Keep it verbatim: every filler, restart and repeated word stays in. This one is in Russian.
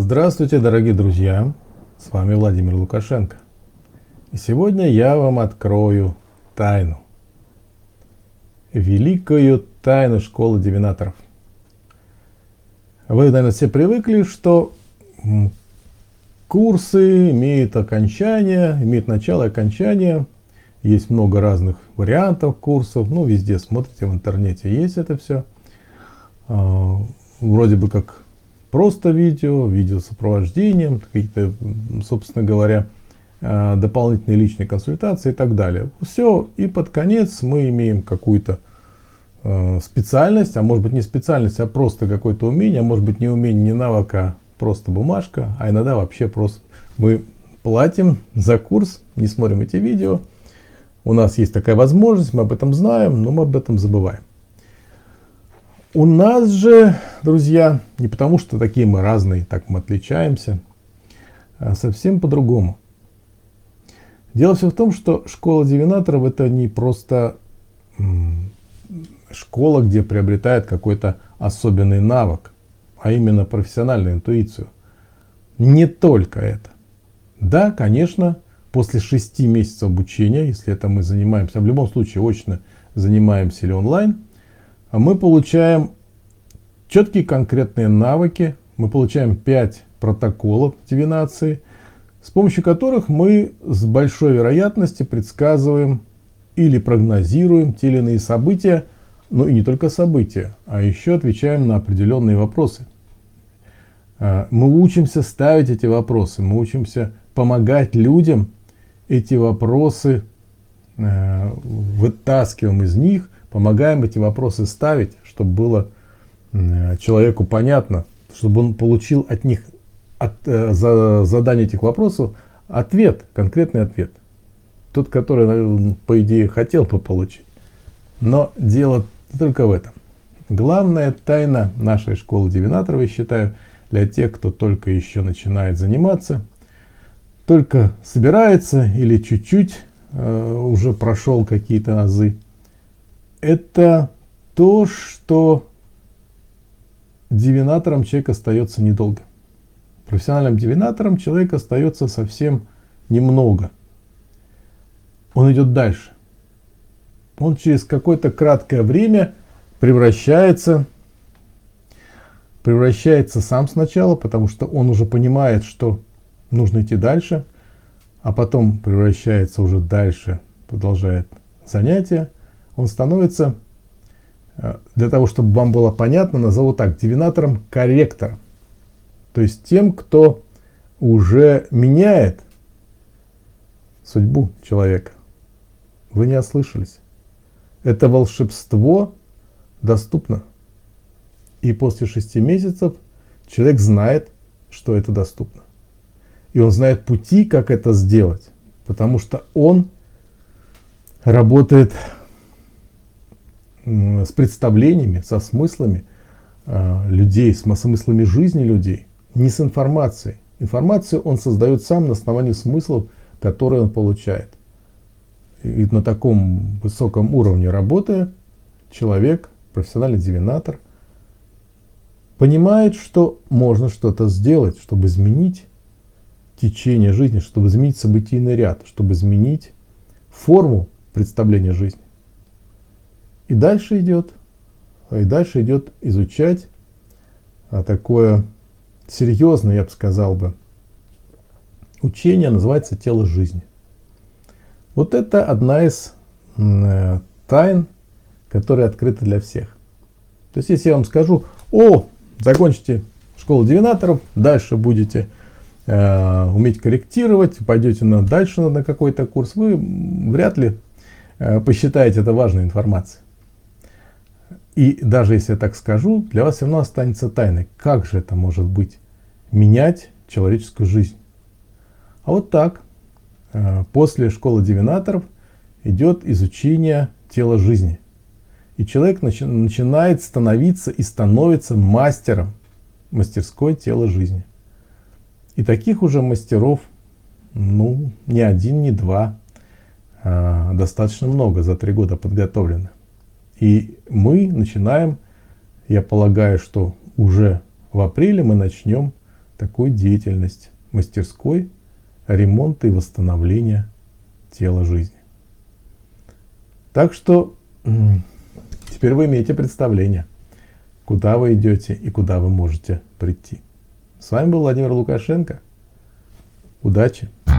Здравствуйте, дорогие друзья! С вами Владимир Лукашенко. И сегодня я вам открою тайну. Великую тайну школы дивинаторов. Вы, наверное, все привыкли, что курсы имеют окончание, имеют начало и окончание. Есть много разных вариантов курсов. Ну, везде смотрите в интернете, есть это все. Вроде бы как просто видео, видео с сопровождением, какие-то, собственно говоря, дополнительные личные консультации и так далее. Все, и под конец мы имеем какую-то специальность, а может быть не специальность, а просто какое-то умение, а может быть не умение, не навык, а просто бумажка, а иногда вообще просто мы платим за курс, не смотрим эти видео. У нас есть такая возможность, мы об этом знаем, но мы об этом забываем. У нас же, друзья, не потому что такие мы разные, так мы отличаемся, а совсем по-другому. Дело все в том, что школа дивинаторов — это не просто школа, где приобретает какой-то особенный навык, а именно профессиональную интуицию. Не только это. Да, конечно, после шести месяцев обучения, если это мы занимаемся, в любом случае очно занимаемся или онлайн, мы получаем четкие конкретные навыки, мы получаем пять протоколов дивинации, с помощью которых мы с большой вероятностью предсказываем или прогнозируем те или иные события, ну и не только события, а еще отвечаем на определенные вопросы. Мы учимся ставить эти вопросы, мы учимся помогать людям эти вопросы, вытаскиваем из них, помогаем эти вопросы ставить, чтобы было человеку понятно, чтобы он получил от них, от, за задание этих вопросов, ответ, конкретный ответ. Тот, который, по идее, хотел бы получить. Но дело только в этом. Главная тайна нашей школы дивинаторов, я считаю, для тех, кто только еще начинает заниматься, только собирается или чуть-чуть э, уже прошел какие-то азы, это то, что дивинатором человек остается недолго. Профессиональным дивинатором человек остается совсем немного. Он идет дальше. Он через какое-то краткое время превращается, превращается сам сначала, потому что он уже понимает, что нужно идти дальше, а потом превращается уже дальше, продолжает занятия. Он становится, для того, чтобы вам было понятно, назову так, дивинатором-корректором. То есть тем, кто уже меняет судьбу человека. Вы не ослышались. Это волшебство доступно. И после шести месяцев человек знает, что это доступно. И он знает пути, как это сделать. Потому что он работает с представлениями, со смыслами э, людей, с смыслами жизни людей, не с информацией. Информацию он создает сам на основании смыслов, которые он получает. И на таком высоком уровне работы человек, профессиональный дивинатор, понимает, что можно что-то сделать, чтобы изменить течение жизни, чтобы изменить событийный ряд, чтобы изменить форму представления жизни. И дальше идет, и дальше идет изучать а, такое серьезное, я бы сказал бы, учение, называется тело жизни. Вот это одна из э, тайн, которая открыта для всех. То есть, если я вам скажу: о, закончите школу дивинаторов, дальше будете э, уметь корректировать, пойдете на, дальше на какой-то курс, вы вряд ли э, посчитаете это важной информацией. И даже если я так скажу, для вас все равно останется тайной. Как же это может быть менять человеческую жизнь? А вот так. После школы дивинаторов идет изучение тела жизни. И человек начи- начинает становиться и становится мастером мастерской тела жизни. И таких уже мастеров, ну, не один, не два, а достаточно много, за три года подготовлено. И мы начинаем, я полагаю, что уже в апреле мы начнем такую деятельность мастерской ремонта и восстановления тела жизни. Так что теперь вы имеете представление, куда вы идете и куда вы можете прийти. С вами был Владимир Лукашенко. Удачи!